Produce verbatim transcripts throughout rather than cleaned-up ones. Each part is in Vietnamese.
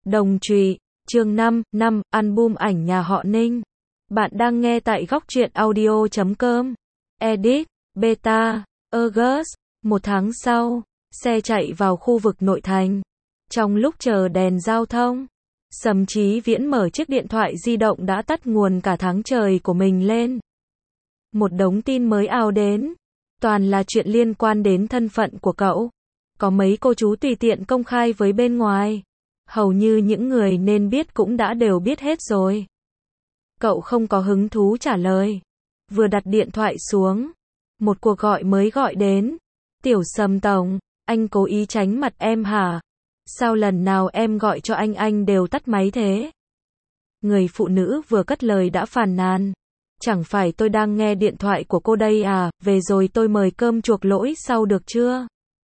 Đồng trụy, chương năm, năm, album ảnh nhà họ Ninh. Bạn đang nghe tại góc truyện audio chấm com. Edit, Beta, August. Một tháng sau, xe chạy vào khu vực nội thành. Trong lúc chờ đèn giao thông, Sầm Chí Viễn mở chiếc điện thoại di động đã tắt nguồn cả tháng trời của mình lên. Một đống tin mới ào đến. Toàn là chuyện liên quan đến thân phận của cậu. Có mấy cô chú tùy tiện công khai với bên ngoài. Hầu như những người nên biết cũng đã đều biết hết rồi. Cậu không có hứng thú trả lời. Vừa đặt điện thoại xuống, một cuộc gọi mới gọi đến. Tiểu Sầm tổng, anh cố ý tránh mặt em hả? Sao lần nào em gọi cho anh anh đều tắt máy thế? Người phụ nữ vừa cất lời đã phàn nàn. Chẳng phải tôi đang nghe điện thoại của cô đây à, về rồi tôi mời cơm chuộc lỗi sau được chưa?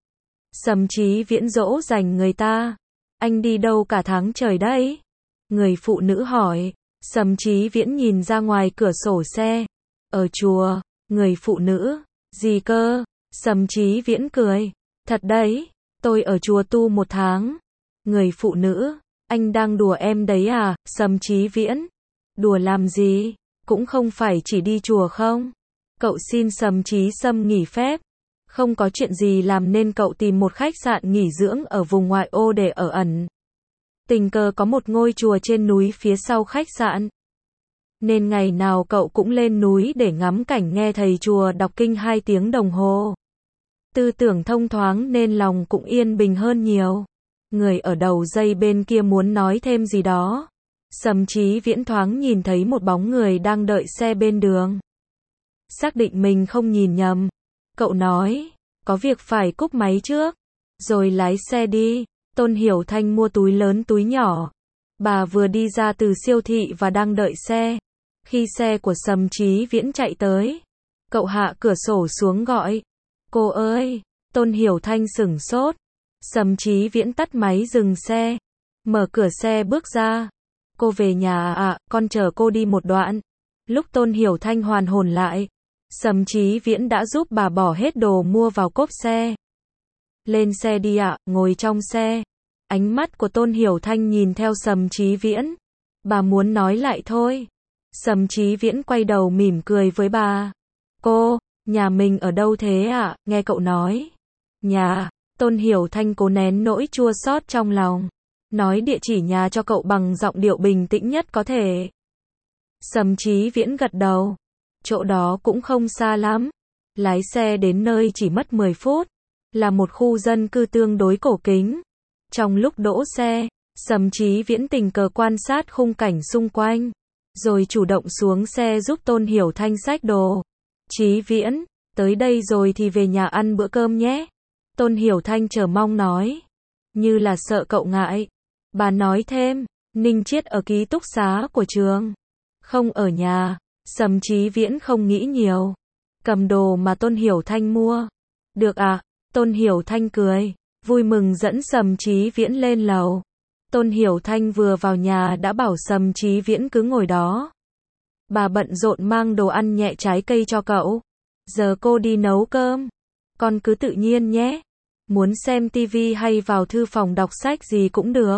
Sầm Chí Viễn dỗ dành người ta. Anh đi đâu cả tháng trời đấy? Người phụ nữ hỏi. Sầm Chí Viễn nhìn ra ngoài cửa sổ xe. Ở chùa. Người phụ nữ. Gì cơ? Sầm Chí Viễn cười. Thật đấy, tôi ở chùa tu một tháng. Người phụ nữ. Anh đang đùa em đấy à? Sầm Chí Viễn. Đùa làm gì? Cũng không phải chỉ đi chùa không? Cậu xin Sầm Chí Sâm nghỉ phép. Không có chuyện gì làm nên cậu tìm một khách sạn nghỉ dưỡng ở vùng ngoại ô để ở ẩn. Tình cờ có một ngôi chùa trên núi phía sau khách sạn. Nên ngày nào cậu cũng lên núi để ngắm cảnh, nghe thầy chùa đọc kinh hai tiếng đồng hồ. Tư tưởng thông thoáng nên lòng cũng yên bình hơn nhiều. Người ở đầu dây bên kia muốn nói thêm gì đó. Sầm Chí Viễn thoáng nhìn thấy một bóng người đang đợi xe bên đường. Xác định mình không nhìn nhầm. Cậu nói, có việc phải cúp máy trước, rồi lái xe đi. Tôn Hiểu Thanh mua túi lớn túi nhỏ. Bà vừa đi ra từ siêu thị và đang đợi xe. Khi xe của Sầm Chí Viễn chạy tới, cậu hạ cửa sổ xuống gọi. Cô ơi! Tôn Hiểu Thanh sửng sốt. Sầm Chí Viễn tắt máy dừng xe. Mở cửa xe bước ra. Cô về nhà à, con chờ cô đi một đoạn. Lúc Tôn Hiểu Thanh hoàn hồn lại, Sầm Chí Viễn đã giúp bà bỏ hết đồ mua vào cốp xe. Lên xe đi ạ, ngồi trong xe. Ánh mắt của Tôn Hiểu Thanh nhìn theo Sầm Chí Viễn. Bà muốn nói lại thôi. Sầm Chí Viễn quay đầu mỉm cười với bà. Cô, nhà mình ở đâu thế ạ? Nghe cậu nói. Nhà, Tôn Hiểu Thanh cố nén nỗi chua xót trong lòng. Nói địa chỉ nhà cho cậu bằng giọng điệu bình tĩnh nhất có thể. Sầm Chí Viễn gật đầu. Chỗ đó cũng không xa lắm. Lái xe đến nơi chỉ mất mười phút. Là một khu dân cư tương đối cổ kính. Trong lúc đỗ xe, Sầm Chí Viễn tình cờ quan sát khung cảnh xung quanh. Rồi chủ động xuống xe giúp Tôn Hiểu Thanh xách đồ. Chí Viễn, tới đây rồi thì về nhà ăn bữa cơm nhé. Tôn Hiểu Thanh chờ mong nói. Như là sợ cậu ngại. Bà nói thêm, Ninh Chiết ở ký túc xá của trường. Không ở nhà. Sầm Chí Viễn không nghĩ nhiều. Cầm đồ mà Tôn Hiểu Thanh mua. Được à? Tôn Hiểu Thanh cười. Vui mừng dẫn Sầm Chí Viễn lên lầu. Tôn Hiểu Thanh vừa vào nhà đã bảo Sầm Chí Viễn cứ ngồi đó. Bà bận rộn mang đồ ăn nhẹ trái cây cho cậu. Giờ cô đi nấu cơm. Con cứ tự nhiên nhé. Muốn xem tivi hay vào thư phòng đọc sách gì cũng được.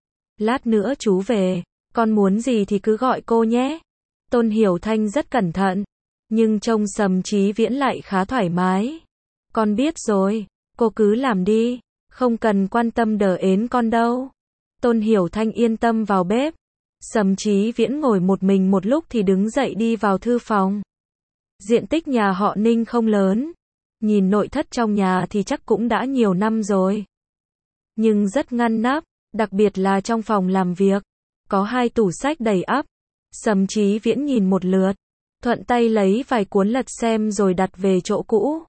Lát nữa chú về. Con muốn gì thì cứ gọi cô nhé. Tôn Hiểu Thanh rất cẩn thận. Nhưng trông Sầm Chí Viễn lại khá thoải mái. Con biết rồi. Cô cứ làm đi. Không cần quan tâm đờ ến con đâu. Tôn Hiểu Thanh yên tâm vào bếp. Sầm Chí Viễn ngồi một mình một lúc thì đứng dậy đi vào thư phòng. Diện tích nhà họ Ninh không lớn. Nhìn nội thất trong nhà thì chắc cũng đã nhiều năm rồi. Nhưng rất ngăn nắp, đặc biệt là trong phòng làm việc. Có hai tủ sách đầy ắp. Sầm Chí Viễn nhìn một lượt. Thuận tay lấy vài cuốn lật xem rồi đặt về chỗ cũ.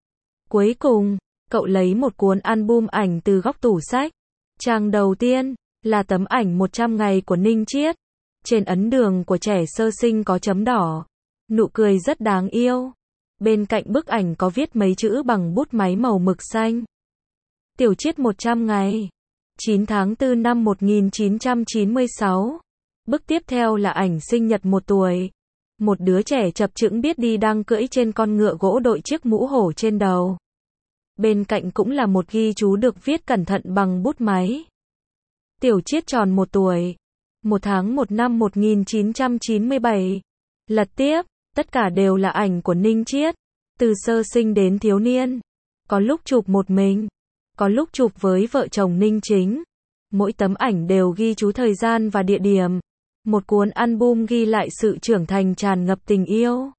Cuối cùng, cậu lấy một cuốn album ảnh từ góc tủ sách. Trang đầu tiên là tấm ảnh một trăm ngày của Ninh Chiết. Trên ấn đường của trẻ sơ sinh có chấm đỏ. Nụ cười rất đáng yêu. Bên cạnh bức ảnh có viết mấy chữ bằng bút máy màu mực xanh. Tiểu Chiết một trăm ngày. chín tháng tư năm một nghìn chín trăm chín mươi sáu. Bức tiếp theo là ảnh sinh nhật một tuổi. Một đứa trẻ chập chững biết đi đang cưỡi trên con ngựa gỗ đội chiếc mũ hổ trên đầu. Bên cạnh cũng là một ghi chú được viết cẩn thận bằng bút máy. Tiểu Chiết tròn một tuổi. Một tháng một năm một nghìn chín trăm chín mươi bảy. Lật tiếp, tất cả đều là ảnh của Ninh Chiết. Từ sơ sinh đến thiếu niên. Có lúc chụp một mình. Có lúc chụp với vợ chồng Ninh Chính. Mỗi tấm ảnh đều ghi chú thời gian và địa điểm. Một cuốn album ghi lại sự trưởng thành tràn ngập tình yêu.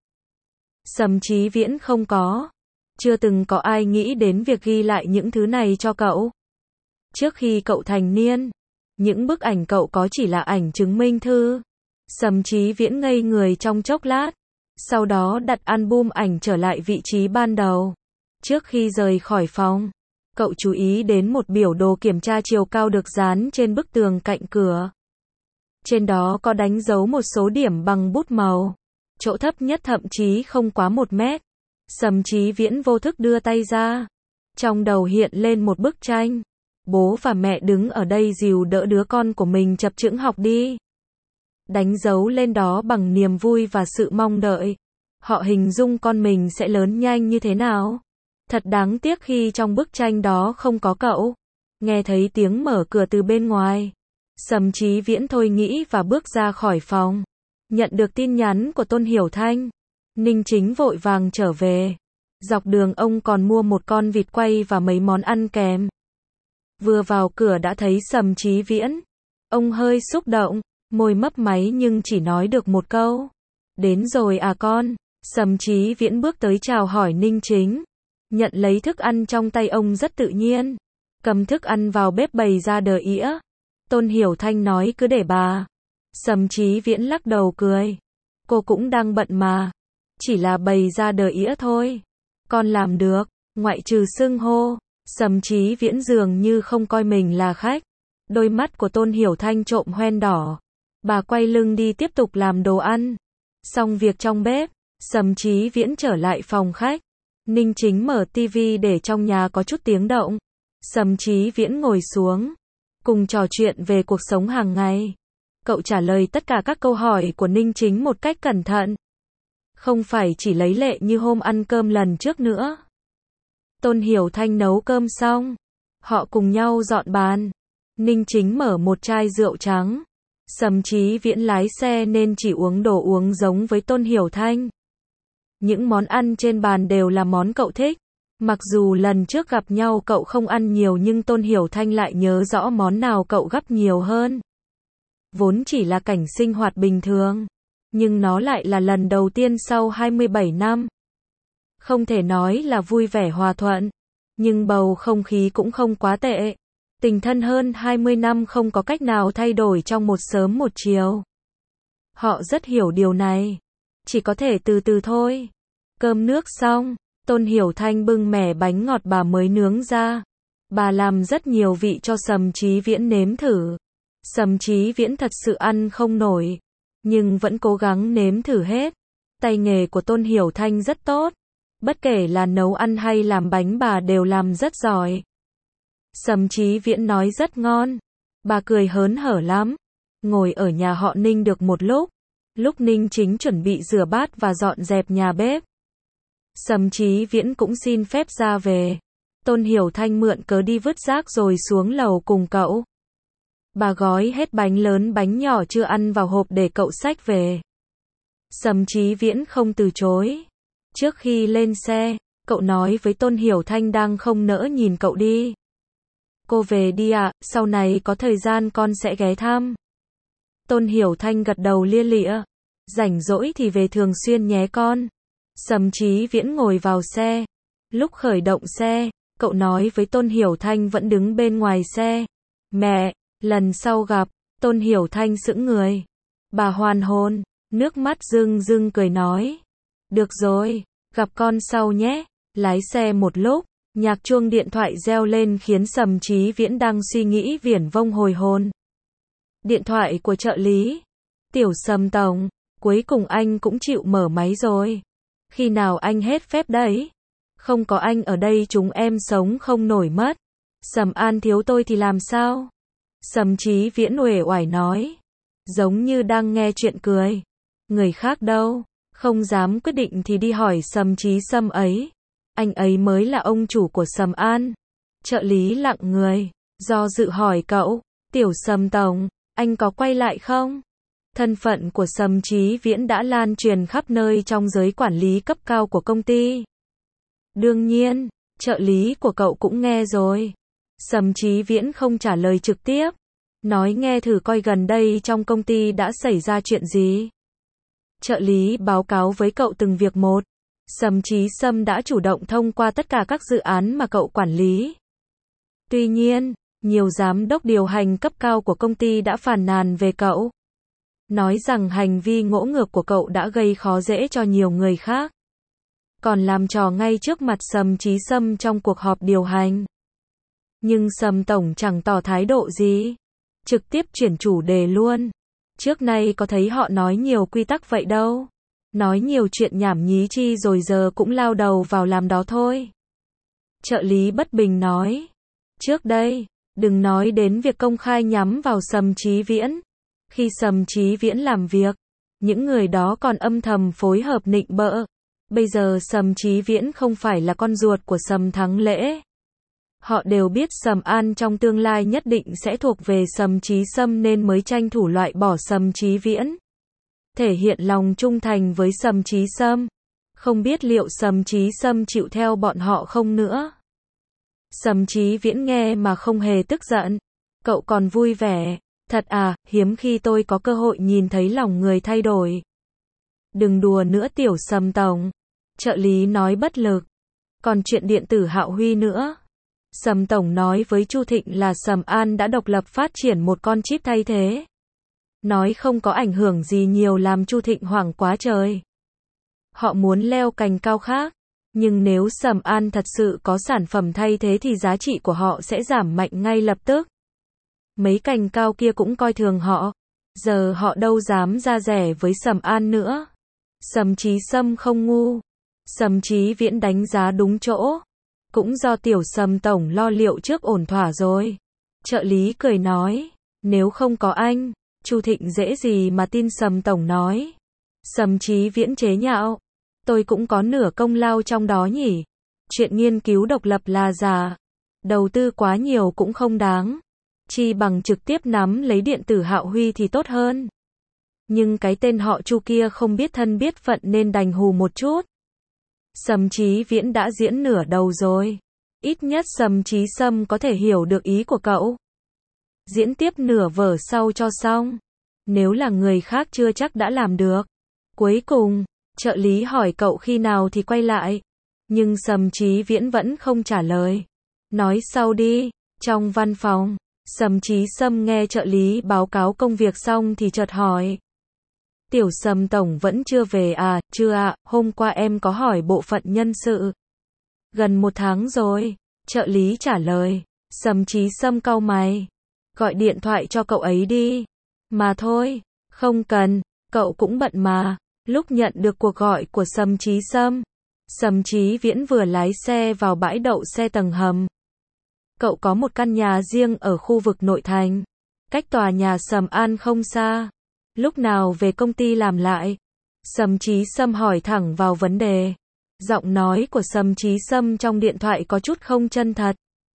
Sầm Chí Viễn không có. Chưa từng có ai nghĩ đến việc ghi lại những thứ này cho cậu. Trước khi cậu thành niên, những bức ảnh cậu có chỉ là ảnh chứng minh thư. Sầm Chí Viễn ngây người trong chốc lát. Sau đó đặt album ảnh trở lại vị trí ban đầu. Trước khi rời khỏi phòng, cậu chú ý đến một biểu đồ kiểm tra chiều cao được dán trên bức tường cạnh cửa. Trên đó có đánh dấu một số điểm bằng bút màu. Chỗ thấp nhất thậm chí không quá một mét. Sầm Chí Viễn vô thức đưa tay ra. Trong đầu hiện lên một bức tranh. Bố và mẹ đứng ở đây dìu đỡ đứa con của mình chập chững học đi. Đánh dấu lên đó bằng niềm vui và sự mong đợi. Họ hình dung con mình sẽ lớn nhanh như thế nào. Thật đáng tiếc khi trong bức tranh đó không có cậu. Nghe thấy tiếng mở cửa từ bên ngoài. Sầm Chí Viễn thôi nghĩ và bước ra khỏi phòng. Nhận được tin nhắn của Tôn Hiểu Thanh. Ninh Chính vội vàng trở về. Dọc đường ông còn mua một con vịt quay và mấy món ăn kèm. Vừa vào cửa đã thấy Sầm Chí Viễn. Ông hơi xúc động, môi mấp máy nhưng chỉ nói được một câu. Đến rồi à con. Sầm Chí Viễn bước tới chào hỏi Ninh Chính. Nhận lấy thức ăn trong tay ông rất tự nhiên. Cầm thức ăn vào bếp bày ra đờ ĩa. Tôn Hiểu Thanh nói cứ để bà. Sầm Chí Viễn lắc đầu cười. Cô cũng đang bận mà. Chỉ là bày ra đờ ĩa thôi. Con làm được, ngoại trừ xưng hô. Sầm Chí Viễn dường như không coi mình là khách. Đôi mắt của Tôn Hiểu Thanh trộm hoen đỏ. Bà quay lưng đi tiếp tục làm đồ ăn. Xong việc trong bếp, Sầm Chí Viễn trở lại phòng khách. Ninh Chính mở tivi để trong nhà có chút tiếng động. Sầm Chí Viễn ngồi xuống. Cùng trò chuyện về cuộc sống hàng ngày. Cậu trả lời tất cả các câu hỏi của Ninh Chính một cách cẩn thận. Không phải chỉ lấy lệ như hôm ăn cơm lần trước nữa. Tôn Hiểu Thanh nấu cơm xong. Họ cùng nhau dọn bàn. Ninh Chính mở một chai rượu trắng. Sầm Chí Viễn lái xe nên chỉ uống đồ uống giống với Tôn Hiểu Thanh. Những món ăn trên bàn đều là món cậu thích. Mặc dù lần trước gặp nhau cậu không ăn nhiều nhưng Tôn Hiểu Thanh lại nhớ rõ món nào cậu gắp nhiều hơn. Vốn chỉ là cảnh sinh hoạt bình thường. Nhưng nó lại là lần đầu tiên sau hai mươi bảy năm. Không thể nói là vui vẻ hòa thuận. Nhưng bầu không khí cũng không quá tệ. Tình thân hơn hai mươi năm không có cách nào thay đổi trong một sớm một chiều. Họ rất hiểu điều này. Chỉ có thể từ từ thôi. Cơm nước xong, Tôn Hiểu Thanh bưng mẻ bánh ngọt bà mới nướng ra. Bà làm rất nhiều vị cho Sầm Chí Viễn nếm thử. Sầm Chí Viễn thật sự ăn không nổi. Nhưng vẫn cố gắng nếm thử hết. Tay nghề của Tôn Hiểu Thanh rất tốt. Bất kể là nấu ăn hay làm bánh bà đều làm rất giỏi. Sầm Chí Viễn nói rất ngon. Bà cười hớn hở lắm. Ngồi ở nhà họ Ninh được một lúc. Lúc Ninh Chính chuẩn bị rửa bát và dọn dẹp nhà bếp. Sầm Chí Viễn cũng xin phép ra về. Tôn Hiểu Thanh mượn cớ đi vứt rác rồi xuống lầu cùng cậu. Bà gói hết bánh lớn bánh nhỏ chưa ăn vào hộp để cậu xách về. Sầm Chí Viễn không từ chối. Trước khi lên xe, cậu nói với Tôn Hiểu Thanh đang không nỡ nhìn cậu đi. Cô về đi ạ, à, sau này có thời gian con sẽ ghé thăm. Tôn Hiểu Thanh gật đầu lia lịa. Rảnh rỗi thì về thường xuyên nhé con. Sầm Chí Viễn ngồi vào xe. Lúc khởi động xe, cậu nói với Tôn Hiểu Thanh vẫn đứng bên ngoài xe. Mẹ, lần sau gặp. Tôn Hiểu Thanh sững người. Bà hoàn hồn, nước mắt rưng rưng cười nói. Được rồi, gặp con sau nhé. Lái xe một lúc, nhạc chuông điện thoại reo lên khiến Sầm Chí Viễn đang suy nghĩ viển vông hồi hồn. Điện thoại của trợ lý. Tiểu Sầm tổng, cuối cùng anh cũng chịu mở máy rồi. Khi nào anh hết phép đấy? Không có anh ở đây chúng em sống không nổi mất. Sầm An thiếu tôi thì làm sao? Sầm Chí Viễn uể oải nói. Giống như đang nghe chuyện cười. Người khác đâu? Không dám quyết định thì đi hỏi Sầm Chí Sâm ấy. Anh ấy mới là ông chủ của Sầm An. Trợ lý lặng người. Do dự hỏi cậu. Tiểu Sầm tổng, anh có quay lại không? Thân phận của Sầm Chí Viễn đã lan truyền khắp nơi trong giới quản lý cấp cao của công ty. Đương nhiên, trợ lý của cậu cũng nghe rồi. Sầm Chí Viễn không trả lời trực tiếp. Nói nghe thử coi gần đây trong công ty đã xảy ra chuyện gì. Trợ lý báo cáo với cậu từng việc một. Sầm Chí Sâm đã chủ động thông qua tất cả các dự án mà cậu quản lý. Tuy nhiên, nhiều giám đốc điều hành cấp cao của công ty đã phàn nàn về cậu. Nói rằng hành vi ngỗ ngược của cậu đã gây khó dễ cho nhiều người khác. Còn làm trò ngay trước mặt Sầm Chí Sâm trong cuộc họp điều hành. Nhưng Sầm tổng chẳng tỏ thái độ gì. Trực tiếp chuyển chủ đề luôn. Trước nay có thấy họ nói nhiều quy tắc vậy đâu. Nói nhiều chuyện nhảm nhí chi rồi giờ cũng lao đầu vào làm đó thôi. Trợ lý bất bình nói. Trước đây, đừng nói đến việc công khai nhắm vào Sầm Chí Viễn. Khi Sầm Chí Viễn làm việc, những người đó còn âm thầm phối hợp nịnh bợ. Bây giờ Sầm Chí Viễn không phải là con ruột của Sầm Thắng Lễ. Họ đều biết Sầm An trong tương lai nhất định sẽ thuộc về Sầm Chí Sâm nên mới tranh thủ loại bỏ Sầm Chí Viễn. Thể hiện lòng trung thành với Sầm Chí Sâm. Không biết liệu Sầm Chí Sâm chịu theo bọn họ không nữa. Sầm Chí Viễn nghe mà không hề tức giận. Cậu còn vui vẻ. Thật à, hiếm khi tôi có cơ hội nhìn thấy lòng người thay đổi. Đừng đùa nữa Tiểu Sầm tổng. Trợ lý nói bất lực. Còn chuyện điện tử Hạo Huy nữa. Sầm tổng nói với Chu Thịnh là Sầm An đã độc lập phát triển một con chip thay thế. Nói không có ảnh hưởng gì nhiều làm Chu Thịnh hoảng quá trời. Họ muốn leo cành cao khác. Nhưng nếu Sầm An thật sự có sản phẩm thay thế thì giá trị của họ sẽ giảm mạnh ngay lập tức. Mấy cành cao kia cũng coi thường họ. Giờ họ đâu dám ra rẻ với Sầm An nữa. Sầm Chí Sâm không ngu. Sầm Chí Viễn đánh giá đúng chỗ. Cũng do Tiểu Sầm tổng lo liệu trước ổn thỏa rồi. Trợ lý cười nói. Nếu không có anh, Chu Thịnh dễ gì mà tin Sầm tổng nói. Sầm Chí Viễn chế nhạo. Tôi cũng có nửa công lao trong đó nhỉ. Chuyện nghiên cứu độc lập là giả. Đầu tư quá nhiều cũng không đáng. Chi bằng trực tiếp nắm lấy điện tử Hạo Huy thì tốt hơn. Nhưng cái tên họ Chu kia không biết thân biết phận nên đành hù một chút. Sầm Chí Viễn đã diễn nửa đầu rồi. Ít nhất Sầm Chí Sâm có thể hiểu được ý của cậu. Diễn tiếp nửa vở sau cho xong. Nếu là người khác chưa chắc đã làm được. Cuối cùng, trợ lý hỏi cậu khi nào thì quay lại. Nhưng Sầm Chí Viễn vẫn không trả lời. Nói sau đi. Trong văn phòng, Sầm Chí Sâm nghe trợ lý báo cáo công việc xong thì chợt hỏi. Tiểu Sầm tổng vẫn chưa về à? Chưa ạ, hôm qua em có hỏi bộ phận nhân sự. Gần một tháng rồi. Trợ lý trả lời. Sầm Chí Sâm cau mày. Gọi điện thoại cho cậu ấy đi. Mà thôi, không cần, cậu cũng bận mà. Lúc nhận được cuộc gọi của Sầm Chí Sâm, Sầm Chí Viễn vừa lái xe vào bãi đậu xe tầng hầm. Cậu có một căn nhà riêng ở khu vực nội thành. Cách tòa nhà Sầm An không xa. Lúc nào về công ty làm lại? Sầm Chí Sâm hỏi thẳng vào vấn đề. Giọng nói của Sầm Chí Sâm trong điện thoại có chút không chân thật.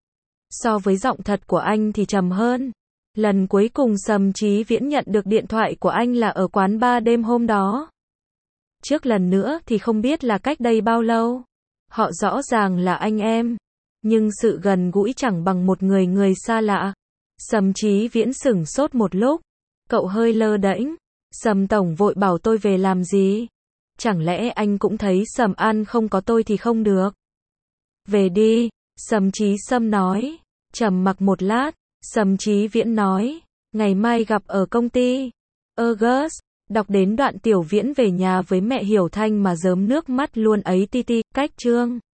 So với giọng thật của anh thì trầm hơn. Lần cuối cùng Sầm Chí Viễn nhận được điện thoại của anh là ở quán bar đêm hôm đó. Trước lần nữa thì không biết là cách đây bao lâu. Họ rõ ràng là anh em. Nhưng sự gần gũi chẳng bằng một người người xa lạ. Sầm Chí Viễn sửng sốt một lúc. Cậu hơi lơ đễnh. Sầm tổng vội bảo tôi về làm gì? Chẳng lẽ anh cũng thấy Sầm An không có tôi thì không được? Về đi, Sầm Chí Sâm nói. Trầm mặc một lát, Sầm Chí Viễn nói. Ngày mai gặp ở công ty. August, đọc đến đoạn Tiểu Viễn về nhà với mẹ Hiểu Thanh mà rớm nước mắt luôn ấy ti ti, cách chương.